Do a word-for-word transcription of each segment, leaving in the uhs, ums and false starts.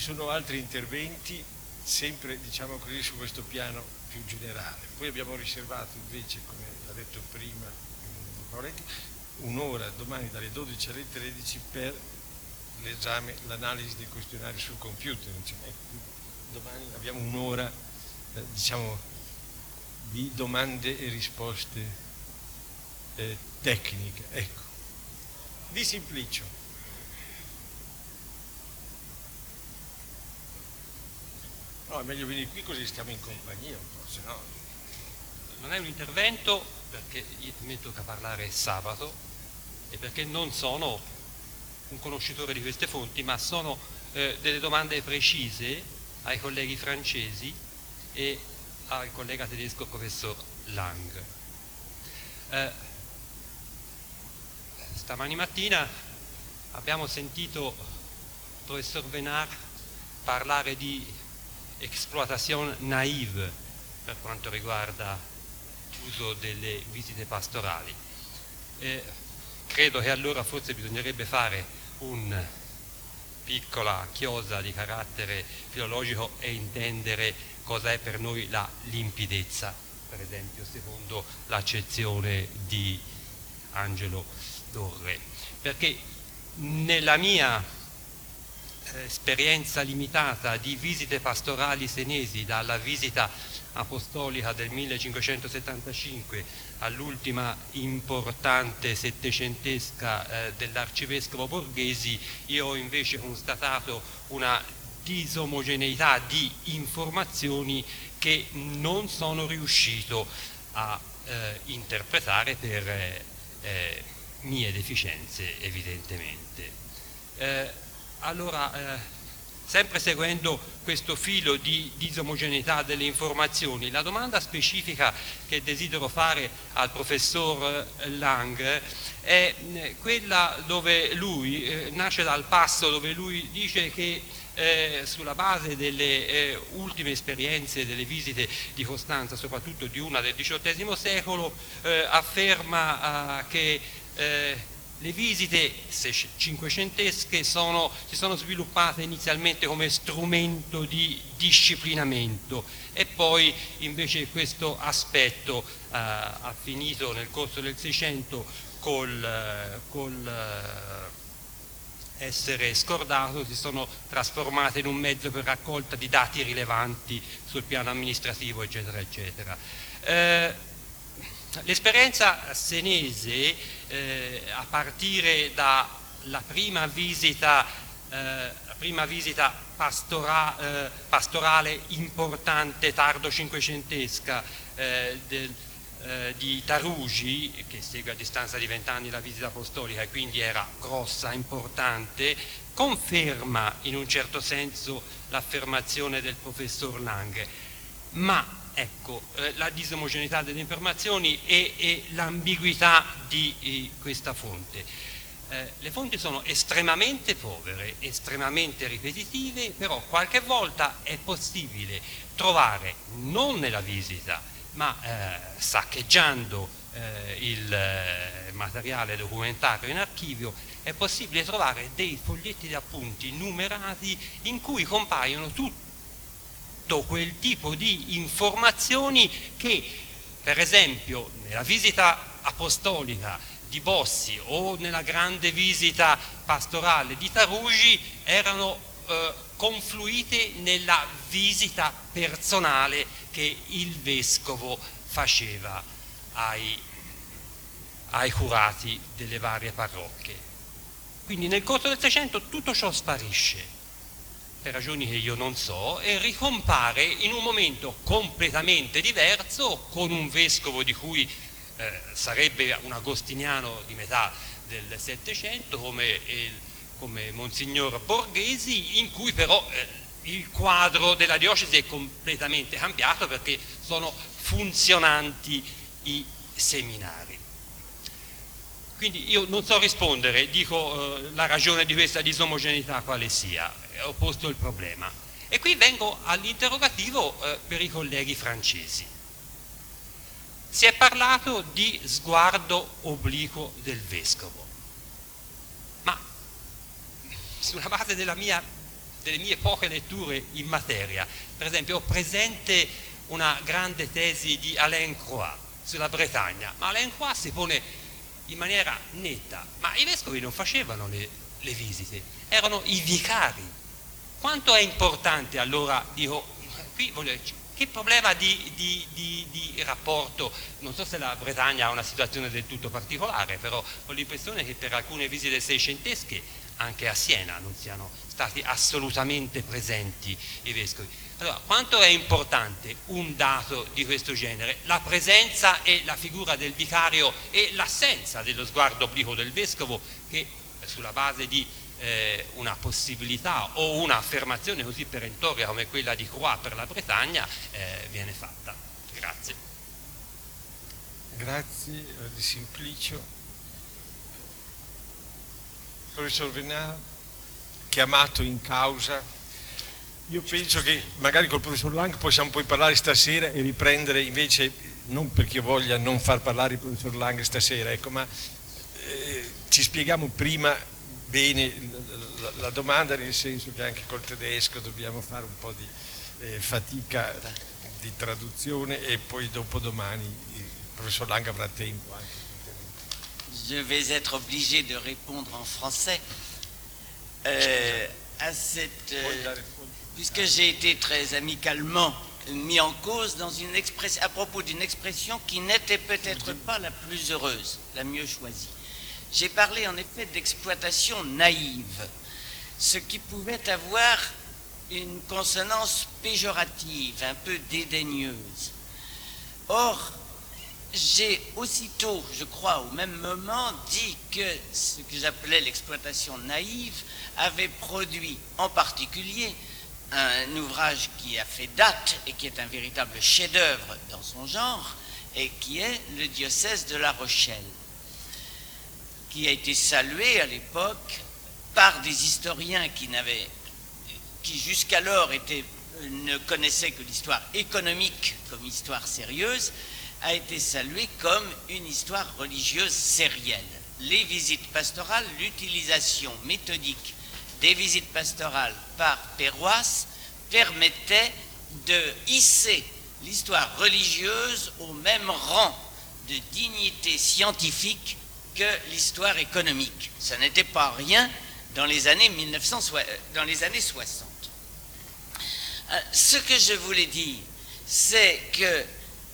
sono altri interventi, sempre diciamo così su questo piano più generale. Poi abbiamo riservato invece, come ha detto prima Moretti, un'ora domani dalle dodici alle tredici per l'esame, l'analisi dei questionari sul computer. Cioè, domani abbiamo un'ora eh, diciamo di domande e risposte eh, tecniche. Ecco. Di Simplicio. No, è meglio venire qui così stiamo in compagnia un po', se no... Non è un intervento perché mi tocca parlare sabato e perché non sono un conoscitore di queste fonti, ma sono eh, delle domande precise ai colleghi francesi e al collega tedesco professor Lang. Eh, stamani mattina abbiamo sentito il professor Venard parlare di exploitation naïve per quanto riguarda l'uso delle visite pastorali. Eh, credo che allora forse bisognerebbe fare una piccola chiosa di carattere filologico e intendere cosa è per noi la limpidezza, per esempio secondo l'accezione di Angelo Dorre, perché nella mia eh, esperienza limitata di visite pastorali senesi, dalla visita apostolica del millecinquecentosettantacinque all'ultima importante settecentesca eh, dell'arcivescovo Borghesi, io ho invece constatato una disomogeneità di informazioni che non sono riuscito a eh, interpretare per eh, eh, mie deficienze evidentemente. Eh, allora, eh, sempre seguendo questo filo di disomogeneità delle informazioni, la domanda specifica che desidero fare al professor Lang è quella dove lui, eh, nasce dal passo dove lui dice che eh, sulla base delle eh, ultime esperienze delle visite di Costanza, soprattutto di una del diciottesimo secolo, eh, afferma eh, che eh, le visite cinquecentesche sono, si sono sviluppate inizialmente come strumento di disciplinamento e poi invece questo aspetto eh, ha finito nel corso del Seicento col, col eh, essere scordato, si sono trasformate in un mezzo per raccolta di dati rilevanti sul piano amministrativo, eccetera, eccetera. Eh, L'esperienza senese, eh, a partire dalla prima visita, eh, la prima visita pastora, eh, pastorale importante tardo cinquecentesca eh, del, eh, di Tarugi, che segue a distanza di vent'anni la visita apostolica e quindi era grossa, importante, conferma in un certo senso l'affermazione del professor Lang, ma ecco, eh, la disomogeneità delle informazioni e, e l'ambiguità di eh, questa fonte. Eh, le fonti sono estremamente povere, estremamente ripetitive, però qualche volta è possibile trovare, non nella visita, ma eh, saccheggiando eh, il eh, materiale documentario in archivio, è possibile trovare dei foglietti di appunti numerati in cui compaiono tutti quel tipo di informazioni che, per esempio, nella visita apostolica di Bossi o nella grande visita pastorale di Tarugi erano eh, confluite nella visita personale che il vescovo faceva ai, ai curati delle varie parrocchie. Quindi nel corso del Seicento tutto ciò sparisce, per ragioni che io non so, e ricompare in un momento completamente diverso, con un vescovo di cui eh, sarebbe un agostiniano di metà del Settecento, come, il, come Monsignor Borghesi, in cui però eh, il quadro della diocesi è completamente cambiato perché sono funzionanti i seminari. Quindi io non so rispondere, dico eh, la ragione di questa disomogeneità quale sia, ho posto il problema. E qui vengo all'interrogativo eh, per i colleghi francesi. Si è parlato di sguardo obliquo del vescovo, ma sulla base della mia delle mie poche letture in materia. Per esempio ho presente una grande tesi di Alain Croix sulla Bretagna, ma Alain Croix si pone in maniera netta, ma i vescovi non facevano le, le visite, erano i vicari. Quanto è importante allora, dico, qui voglio, che problema di, di, di, di rapporto, non so se la Bretagna ha una situazione del tutto particolare, però ho l'impressione che per alcune visite seicentesche anche a Siena non siano stati assolutamente presenti i vescovi. Allora, quanto è importante un dato di questo genere? La presenza e la figura del vicario e l'assenza dello sguardo obliquo del vescovo che sulla base di eh, una possibilità o un'affermazione così perentoria come quella di Croix per la Bretagna eh, viene fatta. Grazie. Grazie di Simplicio. Professor Venaro, chiamato in causa. Io penso che magari col professor Lang possiamo poi parlare stasera e riprendere invece, non perché io voglia non far parlare il professor Lang stasera, ecco, ma eh, ci spieghiamo prima bene la, la domanda, nel senso che anche col tedesco dobbiamo fare un po' di eh, fatica di traduzione e poi dopo domani il professor Lang avrà tempo anche. Je vais être obligé de répondre en français euh, à cette, euh, puisque j'ai été très amicalement mis en cause dans une expression, à propos d'une expression qui n'était peut-être pas la plus heureuse, la mieux choisie. J'ai parlé en effet d'exploitation naïve, ce qui pouvait avoir une consonance péjorative, un peu dédaigneuse. Or, j'ai aussitôt, je crois, au même moment, dit que ce que j'appelais l'exploitation naïve avait produit en particulier un ouvrage qui a fait date et qui est un véritable chef-d'œuvre dans son genre, et qui est le diocèse de La Rochelle, qui a été salué à l'époque par des historiens qui n'avaient, qui jusqu'alors étaient, ne connaissaient que l'histoire économique comme histoire sérieuse, a été salué comme une histoire religieuse sérielle. Les visites pastorales, l'utilisation méthodique des visites pastorales par paroisse permettait de hisser l'histoire religieuse au même rang de dignité scientifique que l'histoire économique. Ça n'était pas rien dans les années mille neuf cents, dans les années soixante. Ce que je voulais dire, c'est que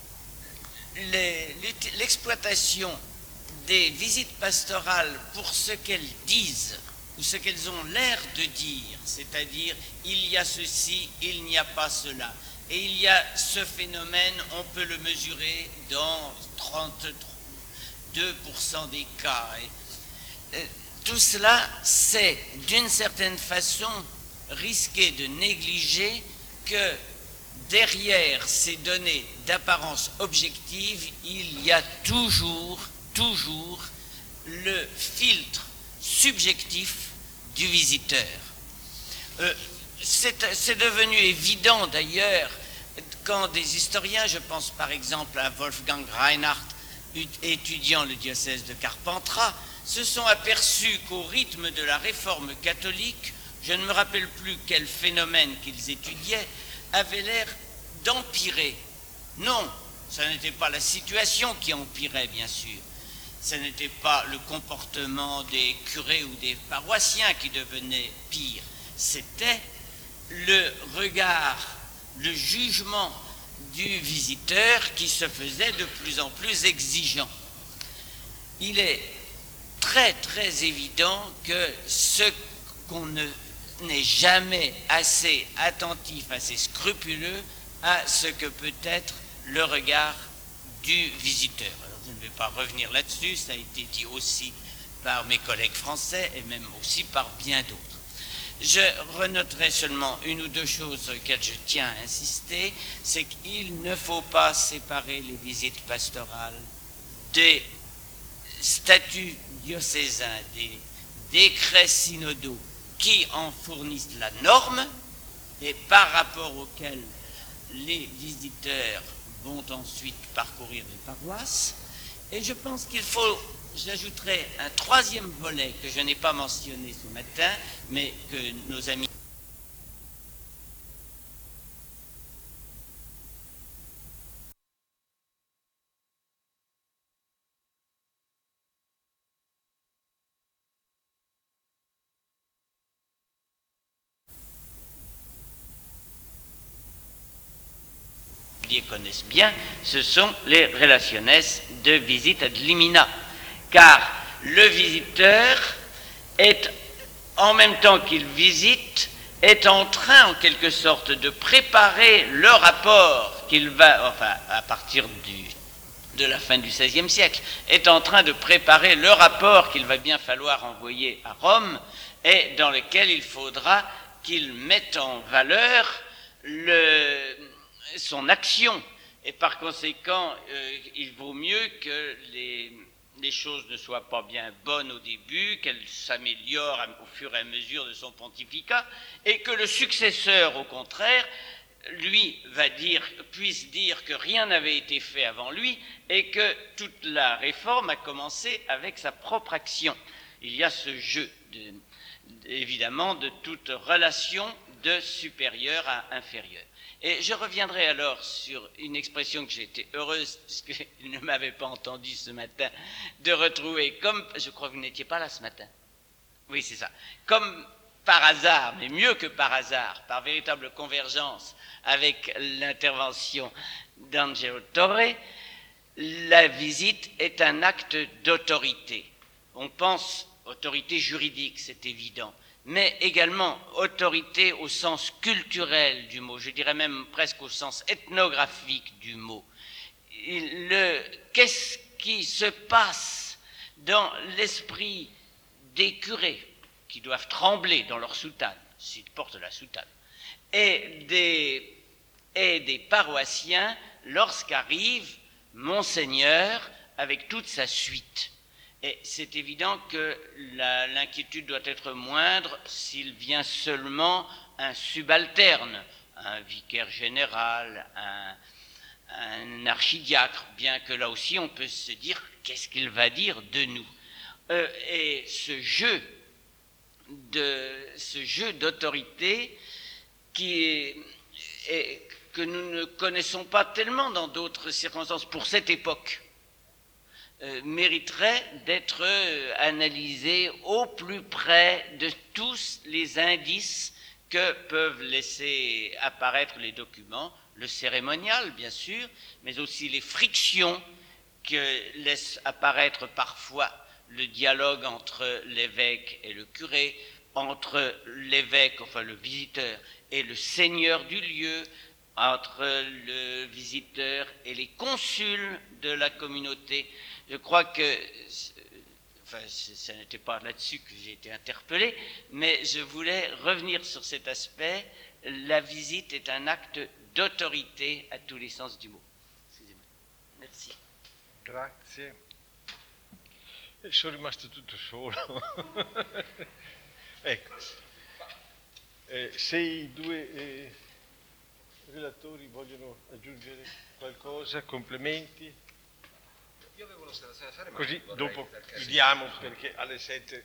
l'exploitation des visites pastorales pour ce qu'elles disent ou ce qu'elles ont l'air de dire, c'est-à-dire il y a ceci, il n'y a pas cela, et il y a ce phénomène, on peut le mesurer dans trente-deux pour cent des cas. Et, tout cela, c'est d'une certaine façon risquer de négliger que derrière ces données d'apparence objective, il y a toujours, toujours le filtre subjectif du visiteur. Euh, c'est devenu évident d'ailleurs quand des historiens, je pense par exemple à Wolfgang Reinhardt, étudiant le diocèse de Carpentras, se sont aperçus qu'au rythme de la réforme catholique, je ne me rappelle plus quel phénomène qu'ils étudiaient, avait l'air d'empirer. Non, ce n'était pas la situation qui empirait, bien sûr. Ce n'était pas le comportement des curés ou des paroissiens qui devenait pire. C'était le regard, le jugement du visiteur qui se faisait de plus en plus exigeant. Il est très, très évident que ce qu'on ne n'est jamais assez attentif, assez scrupuleux à ce que peut être le regard du visiteur. Alors, je ne vais pas revenir là-dessus, ça a été dit aussi par mes collègues français et même aussi par bien d'autres. Je renoterai seulement une ou deux choses sur lesquelles je tiens à insister, c'est qu'il ne faut pas séparer les visites pastorales des statuts diocésains, des décrets synodaux qui en fournissent la norme et par rapport auxquels les visiteurs vont ensuite parcourir les paroisses. Et je pense qu'il faut, j'ajouterai un troisième volet que je n'ai pas mentionné ce matin, mais que nos amis particulier connaissent bien, ce sont les relaciones de visite ad limina. Car le visiteur est, en même temps qu'il visite, est en train, en quelque sorte, de préparer le rapport qu'il va, enfin, à partir du, de la fin du seizième siècle, est en train de préparer le rapport qu'il va bien falloir envoyer à Rome et dans lequel il faudra qu'il mette en valeur le, son action. Et par conséquent, euh, il vaut mieux que les, les choses ne soient pas bien bonnes au début, qu'elles s'améliorent au fur et à mesure de son pontificat, et que le successeur, au contraire, lui va dire, puisse dire que rien n'avait été fait avant lui et que toute la réforme a commencé avec sa propre action. Il y a ce jeu, de, évidemment, de toute relation de supérieur à inférieur. Et je reviendrai alors sur une expression que j'ai été heureuse, puisqu'il ne m'avait pas entendu ce matin, de retrouver, comme, je crois que vous n'étiez pas là ce matin, oui c'est ça, comme par hasard, mais mieux que par hasard, par véritable convergence avec l'intervention d'Angelo Torre, la visite est un acte d'autorité. On pense autorité juridique, c'est évident, mais également autorité au sens culturel du mot, je dirais même presque au sens ethnographique du mot. Le, qu'est-ce qui se passe dans l'esprit des curés qui doivent trembler dans leur soutane, s'ils portent la soutane, et des, et des paroissiens lorsqu'arrive Monseigneur avec toute sa suite. Et c'est évident que la, l'inquiétude doit être moindre s'il vient seulement un subalterne, un vicaire général, un, un archidiacre, bien que là aussi on peut se dire qu'est-ce qu'il va dire de nous. Euh, et ce jeu de ce jeu d'autorité qui est, est, que nous ne connaissons pas tellement dans d'autres circonstances pour cette époque, euh, mériterait d'être euh, analysé au plus près de tous les indices que peuvent laisser apparaître les documents, le cérémonial bien sûr, mais aussi les frictions que laisse apparaître parfois le dialogue entre l'évêque et le curé, entre l'évêque, enfin le visiteur, et le seigneur du lieu, entre le visiteur et les consuls de la communauté. Je crois que, enfin, ce n'était pas là-dessus que j'ai été interpellé, mais je voulais revenir sur cet aspect. La visite est un acte d'autorité à tous les sens du mot. Excusez-moi. Merci. Grazie. Sono rimasto tutto solo. Ecco, eh, se i due eh, relatori vogliono aggiungere qualcosa, complementi, io avevo una osservazione da fare, ma così vorrei, dopo perché chiudiamo sì, perché alle sette.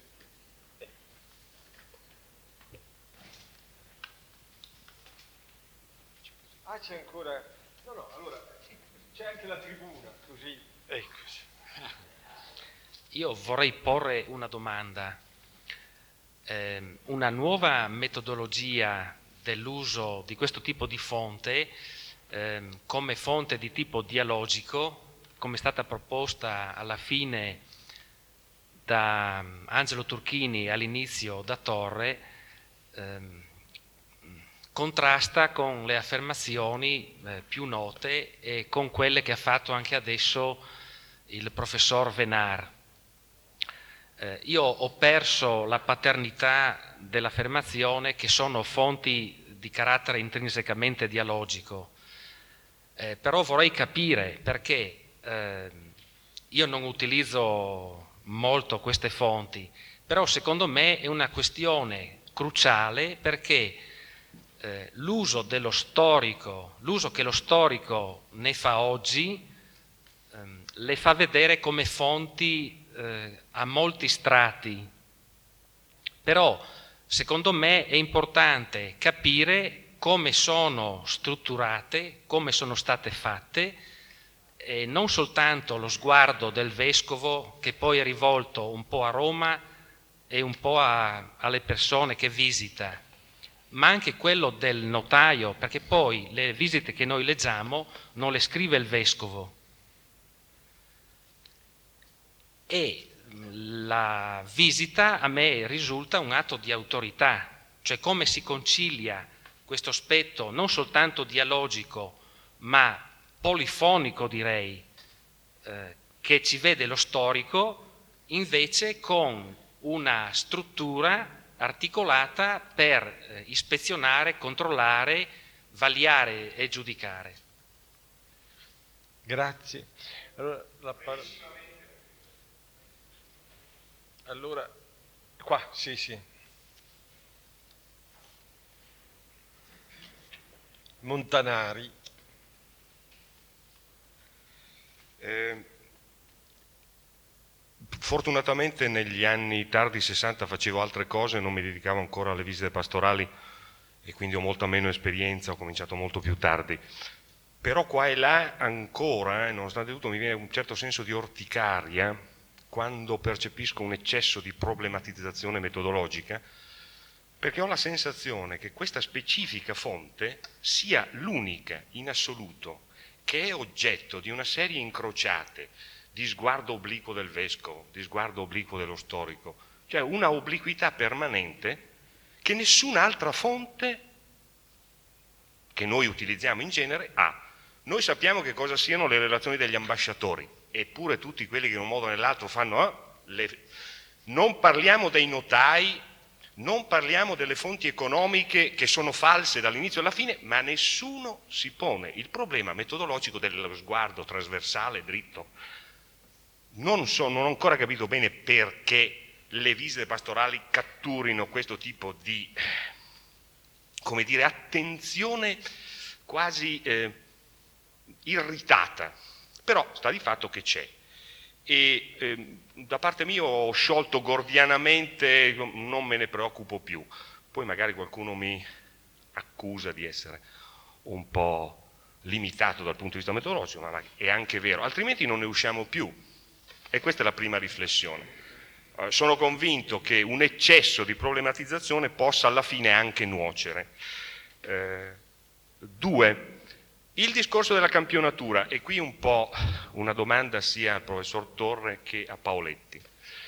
Ah, c'è ancora. No, no, allora c'è anche la tribuna, così. Eccoci. Io vorrei porre una domanda. Eh, una nuova metodologia dell'uso di questo tipo di fonte eh, come fonte di tipo dialogico, come è stata proposta alla fine da Angelo Turchini, all'inizio da Torre, eh, contrasta con le affermazioni eh, più note e con quelle che ha fatto anche adesso il professor Venar. Eh, io ho perso la paternità dell'affermazione che sono fonti di carattere intrinsecamente dialogico, eh, però vorrei capire perché eh, io non utilizzo molto queste fonti, però secondo me è una questione cruciale perché eh, l'uso dello storico, l'uso che lo storico ne fa oggi, ehm, le fa vedere come fonti eh, a molti strati, però secondo me è importante capire come sono strutturate, come sono state fatte, e non soltanto lo sguardo del vescovo che poi è rivolto un po' a Roma e un po' a, alle persone che visita, ma anche quello del notaio, perché poi le visite che noi leggiamo non le scrive il vescovo. E la visita a me risulta un atto di autorità, cioè come si concilia questo aspetto non soltanto dialogico, ma polifonico, direi, eh, che ci vede lo storico, invece con una struttura articolata per eh, ispezionare, controllare, vagliare e giudicare. Grazie. Allora, la par- allora, qua, sì, sì. Montanari. Eh, fortunatamente negli anni tardi sessanta facevo altre cose, non mi dedicavo ancora alle visite pastorali e quindi ho molta meno esperienza, ho cominciato molto più tardi. Però qua e là ancora, eh, nonostante tutto, mi viene un certo senso di orticaria quando percepisco un eccesso di problematizzazione metodologica, perché ho la sensazione che questa specifica fonte sia l'unica in assoluto che è oggetto di una serie incrociate di sguardo obliquo del vescovo, di sguardo obliquo dello storico, cioè una obliquità permanente che nessun'altra fonte che noi utilizziamo in genere ha. Noi sappiamo che cosa siano le relazioni degli ambasciatori, eppure tutti quelli che in un modo o nell'altro fanno... Eh, le... Non parliamo dei notai, non parliamo delle fonti economiche che sono false dall'inizio alla fine, ma nessuno si pone il problema metodologico dello sguardo trasversale, dritto. Non, so, non ho ancora capito bene perché le visite pastorali catturino questo tipo di, come dire, attenzione quasi eh, irritata, però sta di fatto che c'è. E eh, da parte mia ho sciolto gordianamente, non me ne preoccupo più, poi magari qualcuno mi accusa di essere un po' limitato dal punto di vista metodologico, ma è anche vero, altrimenti non ne usciamo più, e questa è la prima riflessione. Eh, sono convinto che un eccesso di problematizzazione possa alla fine anche nuocere. Eh, due, il discorso della campionatura, e qui un po' una domanda sia al professor Torre che a Paoletti.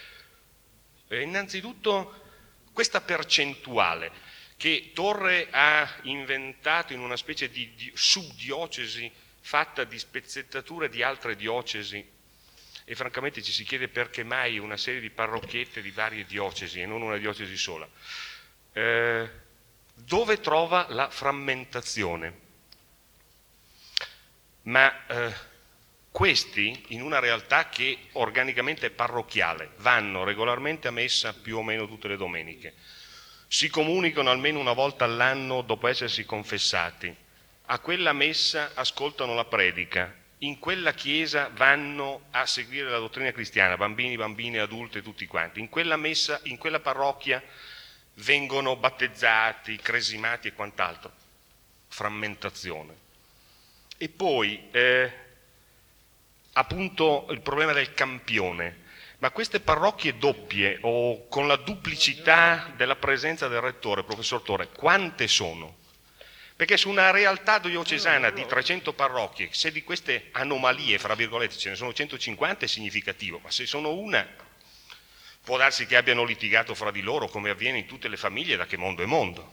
Eh, innanzitutto questa percentuale che Torre ha inventato in una specie di, di subdiocesi fatta di spezzettature di altre diocesi, e francamente ci si chiede perché mai una serie di parrocchiette di varie diocesi e non una diocesi sola. Eh, dove trova la frammentazione? Ma eh, questi, in una realtà che organicamente è parrocchiale, vanno regolarmente a messa più o meno tutte le domeniche, si comunicano almeno una volta all'anno dopo essersi confessati, a quella messa ascoltano la predica, in quella chiesa vanno a seguire la dottrina cristiana, bambini, bambine, adulti, tutti quanti, in quella messa, in quella parrocchia vengono battezzati, cresimati e quant'altro. Frammentazione. E poi, eh, appunto, il problema del campione. Ma queste parrocchie doppie o con la duplicità della presenza del rettore, professor Torre, quante sono? Perché su una realtà diocesana di trecento parrocchie, se di queste anomalie, fra virgolette, ce ne sono centocinquanta è significativo, ma se sono una, può darsi che abbiano litigato fra di loro, come avviene in tutte le famiglie, da che mondo è mondo.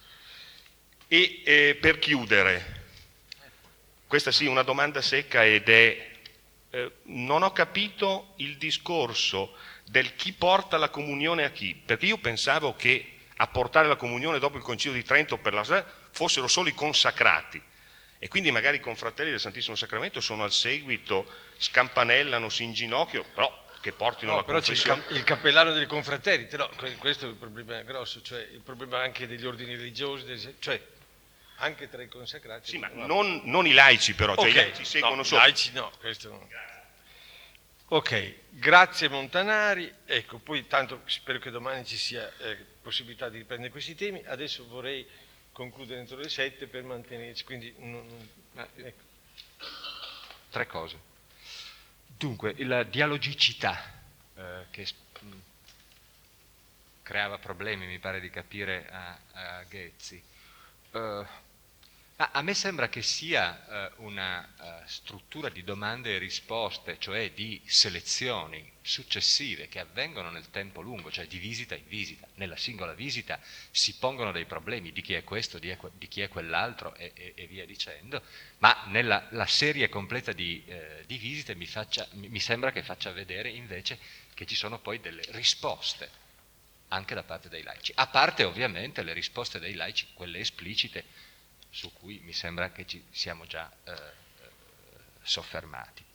E eh, per chiudere... Questa sì, una domanda secca ed è, eh, non ho capito il discorso del chi porta la comunione a chi, perché io pensavo che a portare la comunione dopo il Concilio di Trento per la, fossero solo i consacrati, e quindi magari i confratelli del Santissimo Sacramento sono al seguito, scampanellano, si inginocchio, però che portino no, la però confessione. C'è il, il cappellano dei confratelli, no, questo è il problema grosso, cioè il problema anche degli ordini religiosi, dei, cioè anche tra i consacrati. Sì, ma non, non i laici però, cioè okay. i laici seguono no, solo. I laici no, questo no. Ok, grazie Montanari, ecco, poi tanto spero che domani ci sia eh, possibilità di riprendere questi temi, adesso vorrei concludere entro le sette per mantenerci, quindi non, non, ecco. Tre cose. Dunque, la dialogicità, eh, che creava problemi, mi pare di capire, a, a Ghezzi. Uh, ma a me sembra che sia uh, una uh, struttura di domande e risposte, cioè di selezioni successive che avvengono nel tempo lungo, cioè di visita in visita. Nella singola visita si pongono dei problemi di chi è questo, di, di chi è quell'altro e, e, e via dicendo, ma nella la serie completa di, eh, di visite mi, faccia, mi, mi sembra che faccia vedere invece che ci sono poi delle risposte anche da parte dei laici, a parte ovviamente le risposte dei laici, quelle esplicite, su cui mi sembra che ci siamo già eh, soffermati.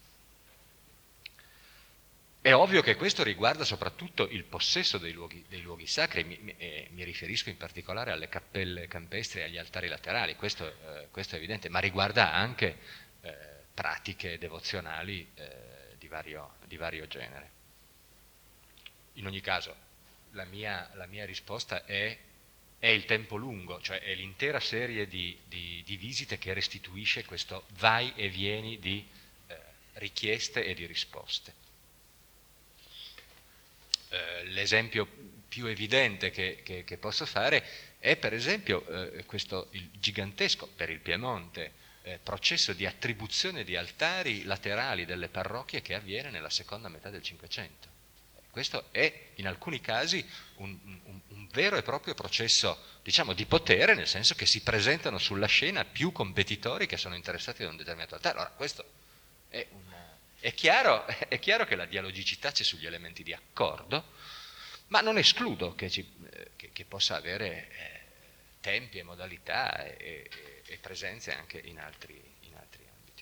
È ovvio che questo riguarda soprattutto il possesso dei luoghi, dei luoghi sacri, mi, mi, eh, mi riferisco in particolare alle cappelle campestri e agli altari laterali, questo, eh, questo è evidente, ma riguarda anche eh, pratiche devozionali eh, di, vario, di vario genere. In ogni caso, la mia, la mia risposta è è il tempo lungo, cioè è l'intera serie di, di, di visite che restituisce questo vai e vieni di eh, richieste e di risposte. Eh, l'esempio più evidente che, che, che posso fare è per esempio eh, questo il gigantesco, per il Piemonte, eh, processo di attribuzione di altari laterali delle parrocchie che avviene nella seconda metà del Cinquecento. Questo è in alcuni casi un, un, un vero e proprio processo, diciamo, di potere, nel senso che si presentano sulla scena più competitori che sono interessati da un determinato altare. Allora, questo è, un, è, chiaro, è chiaro che la dialogicità c'è sugli elementi di accordo, ma non escludo che, ci, che, che possa avere eh, tempi e modalità e, e, e presenze anche in altri, in altri ambiti.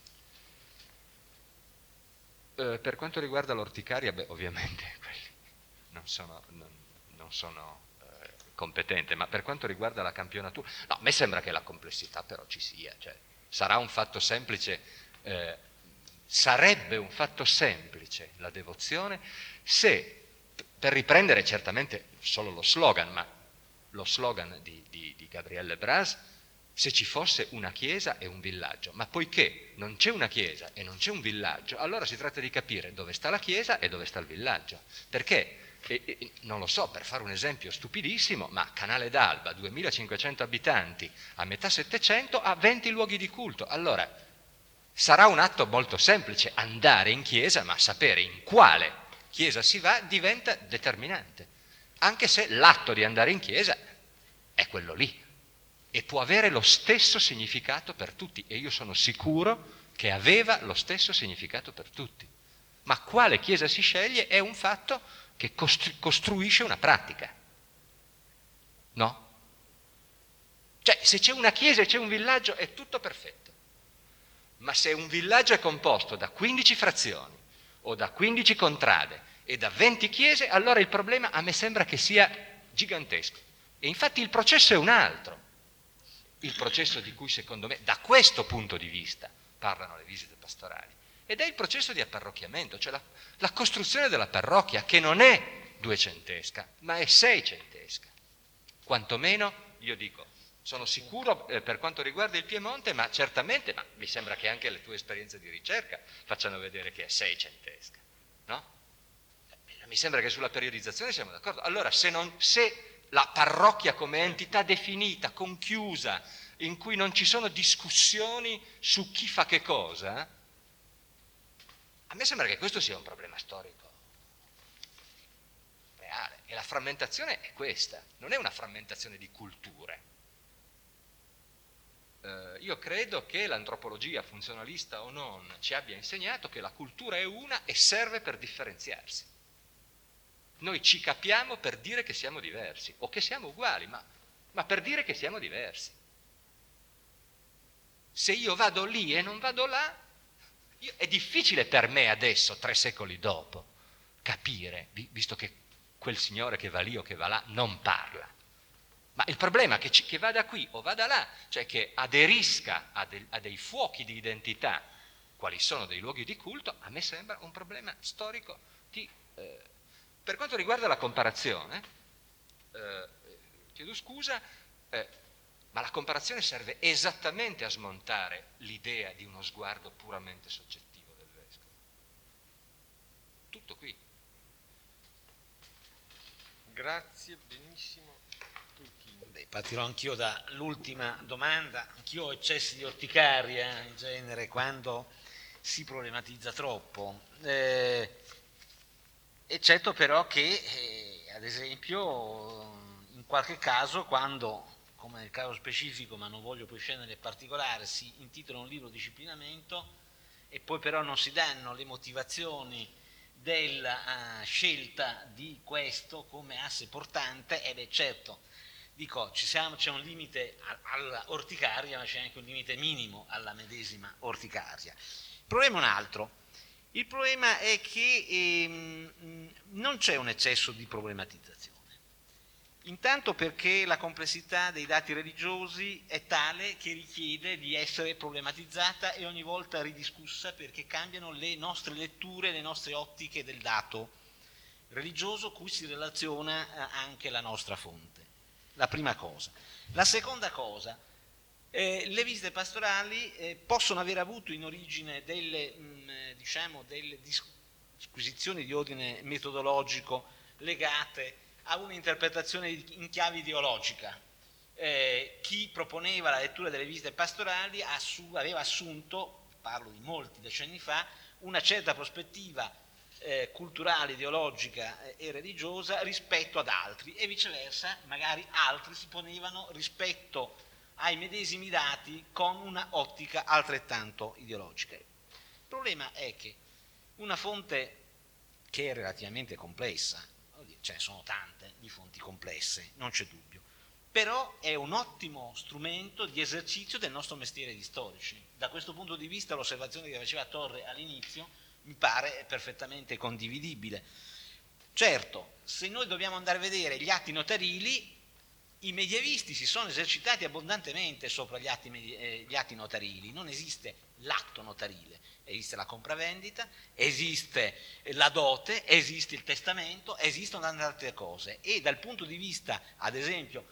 Eh, per quanto riguarda l'orticaria, beh, ovviamente non sono, non, non sono eh, competente, ma per quanto riguarda la campionatura, no, a me sembra che la complessità però ci sia, cioè sarà un fatto semplice, eh, sarebbe un fatto semplice la devozione se, per riprendere certamente solo lo slogan, ma lo slogan di, di, di Gabriele Bras, se ci fosse una chiesa e un villaggio, ma poiché non c'è una chiesa e non c'è un villaggio, allora si tratta di capire dove sta la chiesa e dove sta il villaggio, perché E, e, non lo so, per fare un esempio stupidissimo, ma Canale d'Alba, duemilacinquecento abitanti, a metà Settecento, ha venti luoghi di culto. Allora, sarà un atto molto semplice andare in chiesa, ma sapere in quale chiesa si va diventa determinante, anche se l'atto di andare in chiesa è quello lì e può avere lo stesso significato per tutti, e io sono sicuro che aveva lo stesso significato per tutti. Ma quale chiesa si sceglie è un fatto che costru- costruisce una pratica, no? Cioè, se c'è una chiesa e c'è un villaggio è tutto perfetto, ma se un villaggio è composto da quindici frazioni o da quindici contrade e da venti chiese, allora il problema a me sembra che sia gigantesco. E infatti il processo è un altro, il processo di cui secondo me, da questo punto di vista, parlano le visite pastorali. Ed è il processo di apparrocchiamento, cioè la, la costruzione della parrocchia, che non è duecentesca, ma è seicentesca. Quantomeno, io dico, sono sicuro eh, per quanto riguarda il Piemonte, ma certamente, ma mi sembra che anche le tue esperienze di ricerca facciano vedere che è seicentesca, no? Eh, mi sembra che sulla periodizzazione siamo d'accordo. Allora, se, non, se la parrocchia come entità definita, conchiusa, in cui non ci sono discussioni su chi fa che cosa, a me sembra che questo sia un problema storico reale, e la frammentazione è questa, non è una frammentazione di culture. Eh, io credo che l'antropologia, funzionalista o non, ci abbia insegnato che la cultura è una e serve per differenziarsi. Noi ci capiamo per dire che siamo diversi, o che siamo uguali, ma, ma per dire che siamo diversi. Se io vado lì e non vado là, io, è difficile per me adesso, tre secoli dopo, capire, visto che quel signore che va lì o che va là non parla. Ma il problema è che, ci, che vada qui o vada là, cioè che aderisca a, de, a dei fuochi di identità, quali sono dei luoghi di culto, a me sembra un problema storico. Di, eh, per quanto riguarda la comparazione, eh, chiedo scusa, eh, ma la comparazione serve esattamente a smontare l'idea di uno sguardo puramente soggettivo del vescovo. Tutto qui. Grazie, benissimo. Beh, partirò anch'io dall'ultima domanda. Anch'io ho eccessi di orticaria in genere quando si problematizza troppo. Eh, eccetto però che, eh, ad esempio, in qualche caso, quando, come nel caso specifico, ma non voglio poi scendere nel particolare, si intitola un libro disciplinamento e poi però non si danno le motivazioni della uh, scelta di questo come asse portante, ed è certo, dico, ci siamo, c'è un limite alla orticaria, ma c'è anche un limite minimo alla medesima orticaria. Il problema è un altro. Il problema è che ehm, non c'è un eccesso di problematizzazione. Intanto perché la complessità dei dati religiosi è tale che richiede di essere problematizzata e ogni volta ridiscussa, perché cambiano le nostre letture, le nostre ottiche del dato religioso cui si relaziona anche la nostra fonte. La prima cosa. La seconda cosa, eh, le visite pastorali eh, possono aver avuto in origine delle, mh, diciamo, delle disquisizioni di ordine metodologico legate a un'interpretazione in chiave ideologica. Eh, chi proponeva la lettura delle visite pastorali assu- aveva assunto, parlo di molti decenni fa, una certa prospettiva eh, culturale, ideologica e religiosa rispetto ad altri, e viceversa magari altri si ponevano rispetto ai medesimi dati con una ottica altrettanto ideologica. Il problema è che una fonte che è relativamente complessa, ce ne sono tante di fonti complesse, non c'è dubbio, però è un ottimo strumento di esercizio del nostro mestiere di storici. Da questo punto di vista l'osservazione che faceva Torre all'inizio mi pare perfettamente condividibile. Certo, se noi dobbiamo andare a vedere gli atti notarili, i medievisti si sono esercitati abbondantemente sopra gli atti, eh, gli atti notarili, non esiste l'atto notarile, esiste la compravendita, esiste la dote, esiste il testamento, esistono tante altre cose, e dal punto di vista, ad esempio,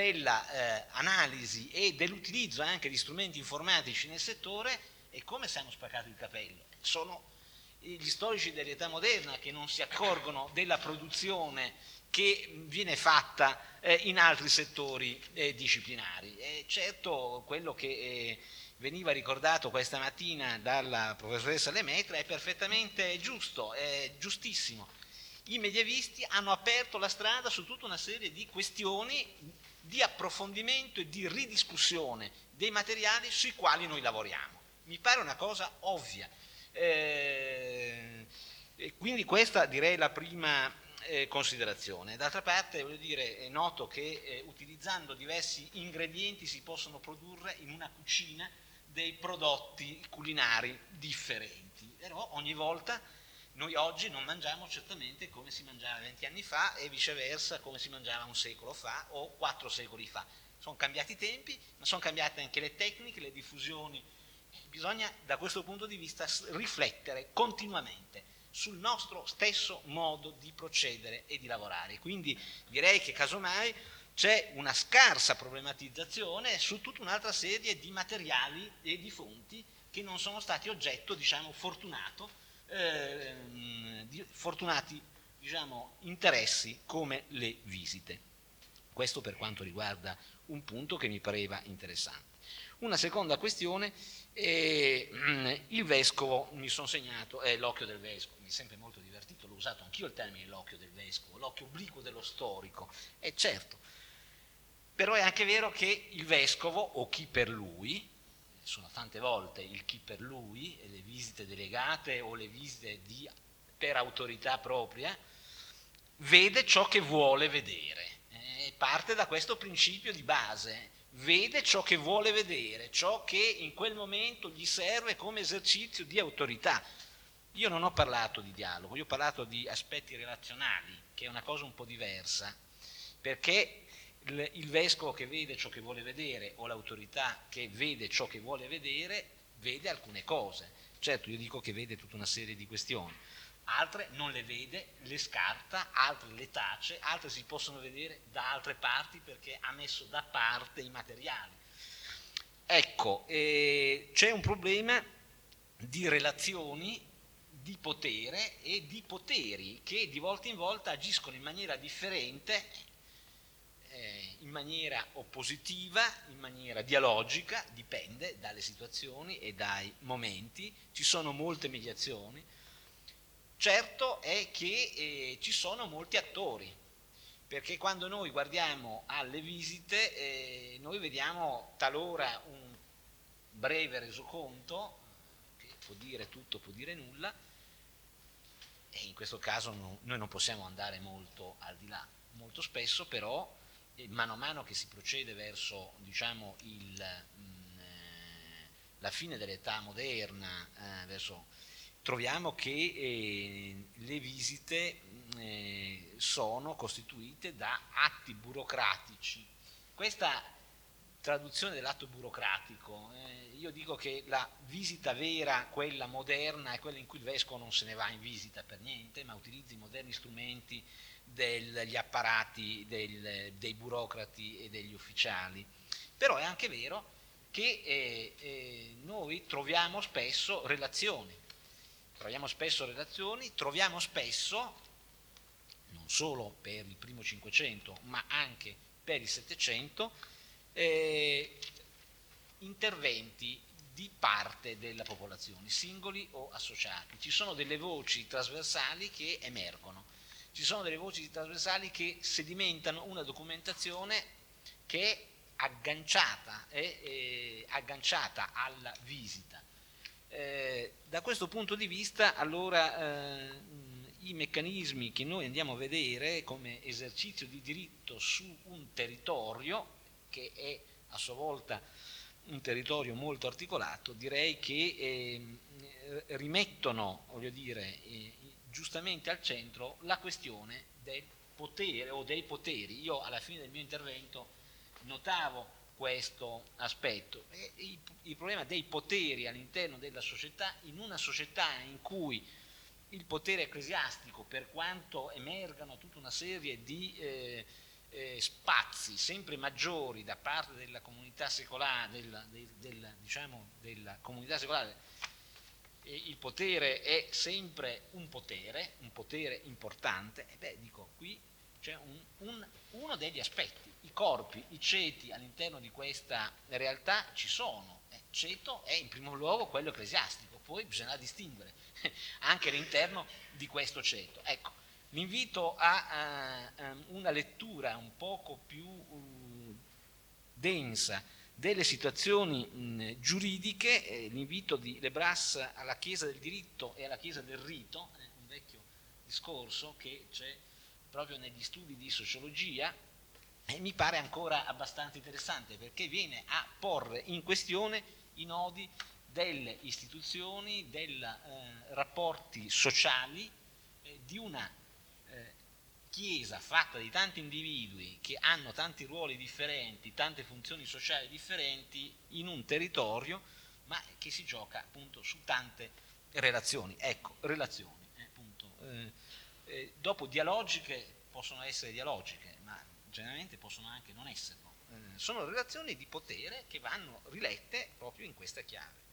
dell'analisi eh, e dell'utilizzo anche di strumenti informatici nel settore, è come se hanno spaccato il capello. Sono gli storici dell'età moderna che non si accorgono della produzione che viene fatta eh, in altri settori eh, disciplinari. E certo, quello che eh, veniva ricordato questa mattina dalla professoressa Lemaitre è perfettamente giusto, è giustissimo. I medievisti hanno aperto la strada su tutta una serie di questioni di approfondimento e di ridiscussione dei materiali sui quali noi lavoriamo. Mi pare una cosa ovvia. Eh, e quindi questa direi la prima eh, considerazione. D'altra parte, voglio dire, è noto che eh, utilizzando diversi ingredienti si possono produrre in una cucina dei prodotti culinari differenti, però ogni volta noi oggi non mangiamo certamente come si mangiava venti anni fa e viceversa come si mangiava un secolo fa o quattro secoli fa. Sono cambiati i tempi, ma sono cambiate anche le tecniche, le diffusioni. Bisogna da questo punto di vista riflettere continuamente sul nostro stesso modo di procedere e di lavorare. Quindi direi che casomai c'è una scarsa problematizzazione su tutta un'altra serie di materiali e di fonti che non sono stati oggetto, diciamo, fortunato, eh, di fortunati diciamo, interessi come le visite. Questo per quanto riguarda un punto che mi pareva interessante. Una seconda questione, eh, il vescovo, mi sono segnato, è l'occhio del vescovo, mi è sempre molto divertito, l'ho usato anch'io il termine l'occhio del vescovo, l'occhio obliquo dello storico, è certo, però è anche vero che il vescovo o chi per lui, sono tante volte il chi per lui, e le visite delegate o le visite di, per autorità propria, vede ciò che vuole vedere, eh, parte da questo principio di base. Vede ciò che vuole vedere, ciò che in quel momento gli serve come esercizio di autorità. Io non ho parlato di dialogo, io ho parlato di aspetti relazionali, che è una cosa un po' diversa, perché il, il vescovo che vede ciò che vuole vedere o l'autorità che vede ciò che vuole vedere, vede alcune cose. Certo, io dico che vede tutta una serie di questioni. Altre non le vede, le scarta, altre le tace, altre si possono vedere da altre parti perché ha messo da parte i materiali. Ecco, eh, c'è un problema di relazioni, di potere e di poteri che di volta in volta agiscono in maniera differente, eh, in maniera oppositiva, in maniera dialogica, dipende dalle situazioni e dai momenti, ci sono molte mediazioni. Certo è che eh, ci sono molti attori, perché quando noi guardiamo alle visite eh, noi vediamo talora un breve resoconto, che può dire tutto, può dire nulla, e in questo caso no, noi non possiamo andare molto al di là. Molto spesso però, eh, mano a mano che si procede verso, diciamo, il, mh, eh, la fine dell'età moderna, eh, verso, troviamo che eh, le visite eh, sono costituite da atti burocratici. Questa traduzione dell'atto burocratico, eh, io dico che la visita vera, quella moderna, è quella in cui il vescovo non se ne va in visita per niente, ma utilizza i moderni strumenti degli apparati del, dei burocrati e degli ufficiali. Però è anche vero che eh, eh, noi troviamo spesso relazioni, troviamo spesso relazioni, troviamo spesso, non solo per il primo Cinquecento, ma anche per il Settecento, eh, interventi di parte della popolazione, singoli o associati. Ci sono delle voci trasversali che emergono, ci sono delle voci trasversali che sedimentano una documentazione che è agganciata, è, è agganciata alla visita. Eh, da questo punto di vista, allora, eh, i meccanismi che noi andiamo a vedere come esercizio di diritto su un territorio, che è a sua volta un territorio molto articolato, direi che eh, rimettono, voglio dire, eh, giustamente al centro la questione del potere o dei poteri. Io alla fine del mio intervento notavo questo aspetto, e il, il problema dei poteri all'interno della società, in una società in cui il potere ecclesiastico, per quanto emergano tutta una serie di eh, eh, spazi sempre maggiori da parte della comunità secolare, della, del, del, diciamo, della comunità secolare, e il potere è sempre un potere, un potere importante, e beh, dico, qui c'è un, un, uno degli aspetti. I corpi, i ceti all'interno di questa realtà ci sono. Eh, ceto è in primo luogo quello ecclesiastico, poi bisogna distinguere anche all'interno di questo ceto. Ecco, l'invito a, a, a una lettura un poco più uh, densa delle situazioni mh, giuridiche, eh, l'invito di Lebras alla Chiesa del diritto e alla Chiesa del rito, eh, un vecchio discorso che c'è proprio negli studi di sociologia, e mi pare ancora abbastanza interessante, perché viene a porre in questione i nodi delle istituzioni, dei eh, rapporti sociali, eh, di una eh, Chiesa fatta di tanti individui che hanno tanti ruoli differenti, tante funzioni sociali differenti in un territorio, ma che si gioca appunto su tante relazioni. Ecco, relazioni, eh, appunto. Eh, eh, dopo dialogiche possono essere dialogiche, ma generalmente possono anche non esserlo. Eh, sono relazioni di potere che vanno rilette proprio in questa chiave.